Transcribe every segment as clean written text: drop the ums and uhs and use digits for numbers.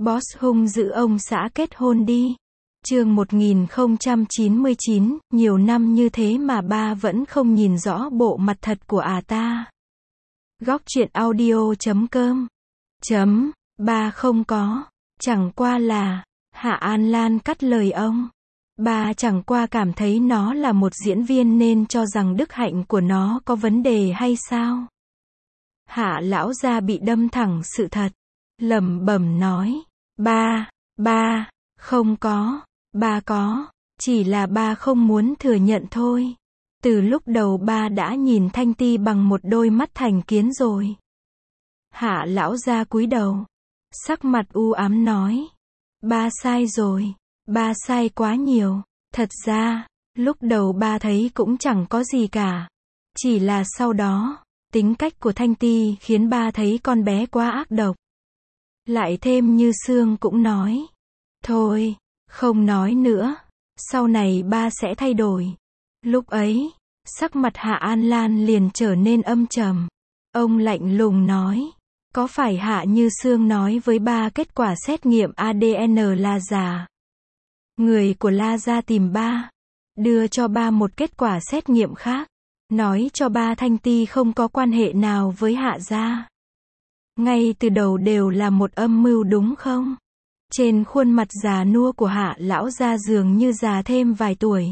Boss hung dữ ông xã kết hôn đi. Chương 1099, nhiều năm như thế mà ba vẫn không nhìn rõ bộ mặt thật của ta. Góc truyện audio.com Ba không có, chẳng qua là, Hạ An Lan cắt lời ông. Ba chẳng qua cảm thấy nó là một diễn viên nên cho rằng đức hạnh của nó có vấn đề hay sao? Hạ lão gia bị đâm thẳng sự thật, lẩm bẩm nói, ba, không có, ba có, chỉ là ba không muốn thừa nhận thôi. Từ lúc đầu ba đã nhìn Thanh Ti bằng một đôi mắt thành kiến rồi. Hạ lão gia cúi đầu, sắc mặt u ám nói, ba sai rồi, ba sai quá nhiều. Thật ra, lúc đầu ba thấy cũng chẳng có gì cả. Chỉ là sau đó, tính cách của Thanh Ti khiến ba thấy con bé quá ác độc. Lại thêm Như Sương cũng nói, thôi, không nói nữa, sau này ba sẽ thay đổi. Lúc ấy, sắc mặt Hạ An Lan liền trở nên âm trầm. Ông lạnh lùng nói, có phải Hạ Như Sương nói với ba kết quả xét nghiệm ADN là giả? Người của La gia tìm ba, đưa cho ba một kết quả xét nghiệm khác, nói cho ba Thanh Ti không có quan hệ nào với Hạ gia. Ngay từ đầu đều là một âm mưu đúng không? Trên khuôn mặt già nua của Hạ lão gia dường như già thêm vài tuổi.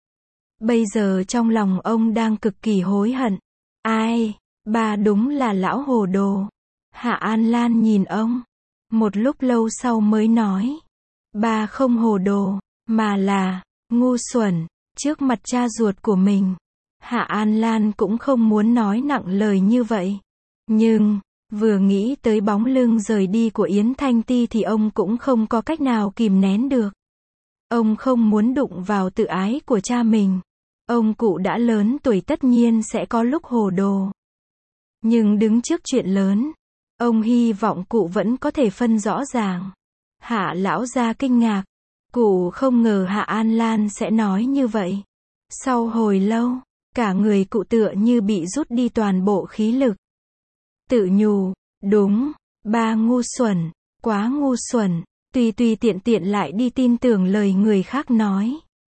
Bây giờ trong lòng ông đang cực kỳ hối hận. Ai, ba đúng là lão hồ đồ. Hạ An Lan nhìn ông, một lúc lâu sau mới nói, ba không hồ đồ, mà là ngu xuẩn. Trước mặt cha ruột của mình, Hạ An Lan cũng không muốn nói nặng lời như vậy. Nhưng, vừa nghĩ tới bóng lưng rời đi của Yến Thanh Ti thì ông cũng không có cách nào kìm nén được. Ông không muốn đụng vào tự ái của cha mình. Ông cụ đã lớn tuổi tất nhiên sẽ có lúc hồ đồ. Nhưng đứng trước chuyện lớn, ông hy vọng cụ vẫn có thể phân rõ ràng. Hạ lão gia kinh ngạc. Cụ không ngờ Hạ An Lan sẽ nói như vậy. Sau hồi lâu, cả người cụ tựa như bị rút đi toàn bộ khí lực. Tự nhủ, đúng, ba ngu xuẩn, quá ngu xuẩn, tùy tiện lại đi tin tưởng lời người khác nói.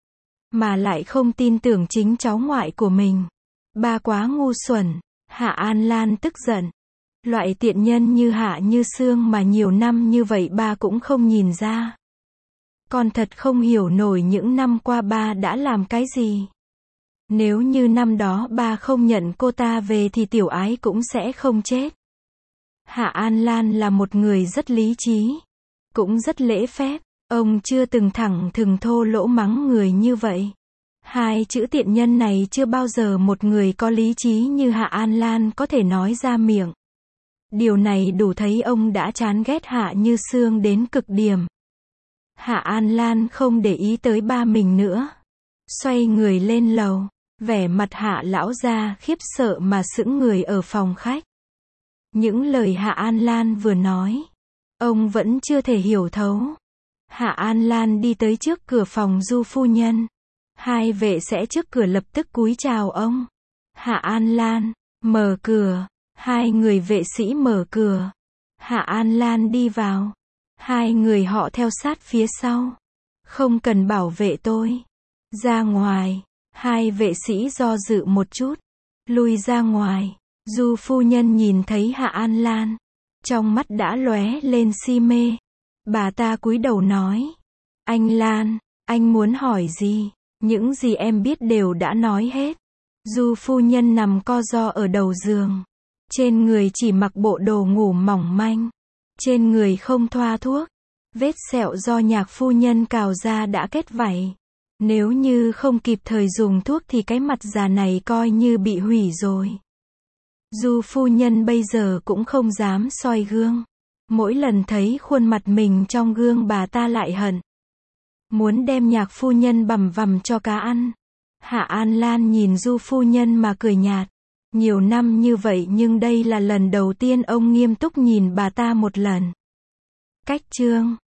Mà lại không tin tưởng chính cháu ngoại của mình. Ba quá ngu xuẩn. Hạ An Lan tức giận. Loại tiện nhân như Hạ Như Sương mà nhiều năm như vậy ba cũng không nhìn ra. Con thật không hiểu nổi những năm qua ba đã làm cái gì. Nếu như năm đó ba không nhận cô ta về thì tiểu ái cũng sẽ không chết. Hạ An Lan là một người rất lý trí, cũng rất lễ phép. Ông chưa từng thẳng thừng thô lỗ mắng người như vậy. Hai chữ tiện nhân này chưa bao giờ một người có lý trí như Hạ An Lan có thể nói ra miệng. Điều này đủ thấy ông đã chán ghét Hạ Như Sương đến cực điểm. Hạ An Lan không để ý tới ba mình nữa. Xoay người lên lầu. Vẻ mặt Hạ lão gia khiếp sợ mà sững người ở phòng khách. Những lời Hạ An Lan vừa nói, ông vẫn chưa thể hiểu thấu. Hạ An Lan đi tới trước cửa phòng Du phu nhân. Hai vệ sẽ trước cửa lập tức cúi chào ông. Hạ An Lan, mở cửa. Hai người vệ sĩ mở cửa. Hạ An Lan đi vào. Hai người họ theo sát phía sau. Không cần bảo vệ tôi. Ra ngoài. Hai vệ sĩ do dự một chút. Lui ra ngoài. Du phu nhân nhìn thấy Hạ An Lan. Trong mắt đã lóe lên si mê. Bà ta cúi đầu nói. Anh Lan, anh muốn hỏi gì? Những gì em biết đều đã nói hết. Du phu nhân nằm co ro ở đầu giường. Trên người chỉ mặc bộ đồ ngủ mỏng manh. Trên người không thoa thuốc. Vết sẹo do Nhạc phu nhân cào ra đã kết vảy. Nếu như không kịp thời dùng thuốc thì cái mặt già này coi như bị hủy rồi. Du phu nhân bây giờ cũng không dám soi gương. Mỗi lần thấy khuôn mặt mình trong gương bà ta lại hận. Muốn đem Nhạc phu nhân bằm vằm cho cá ăn. Hạ An Lan nhìn Du phu nhân mà cười nhạt. Nhiều năm như vậy nhưng đây là lần đầu tiên ông nghiêm túc nhìn bà ta một lần. Cách chương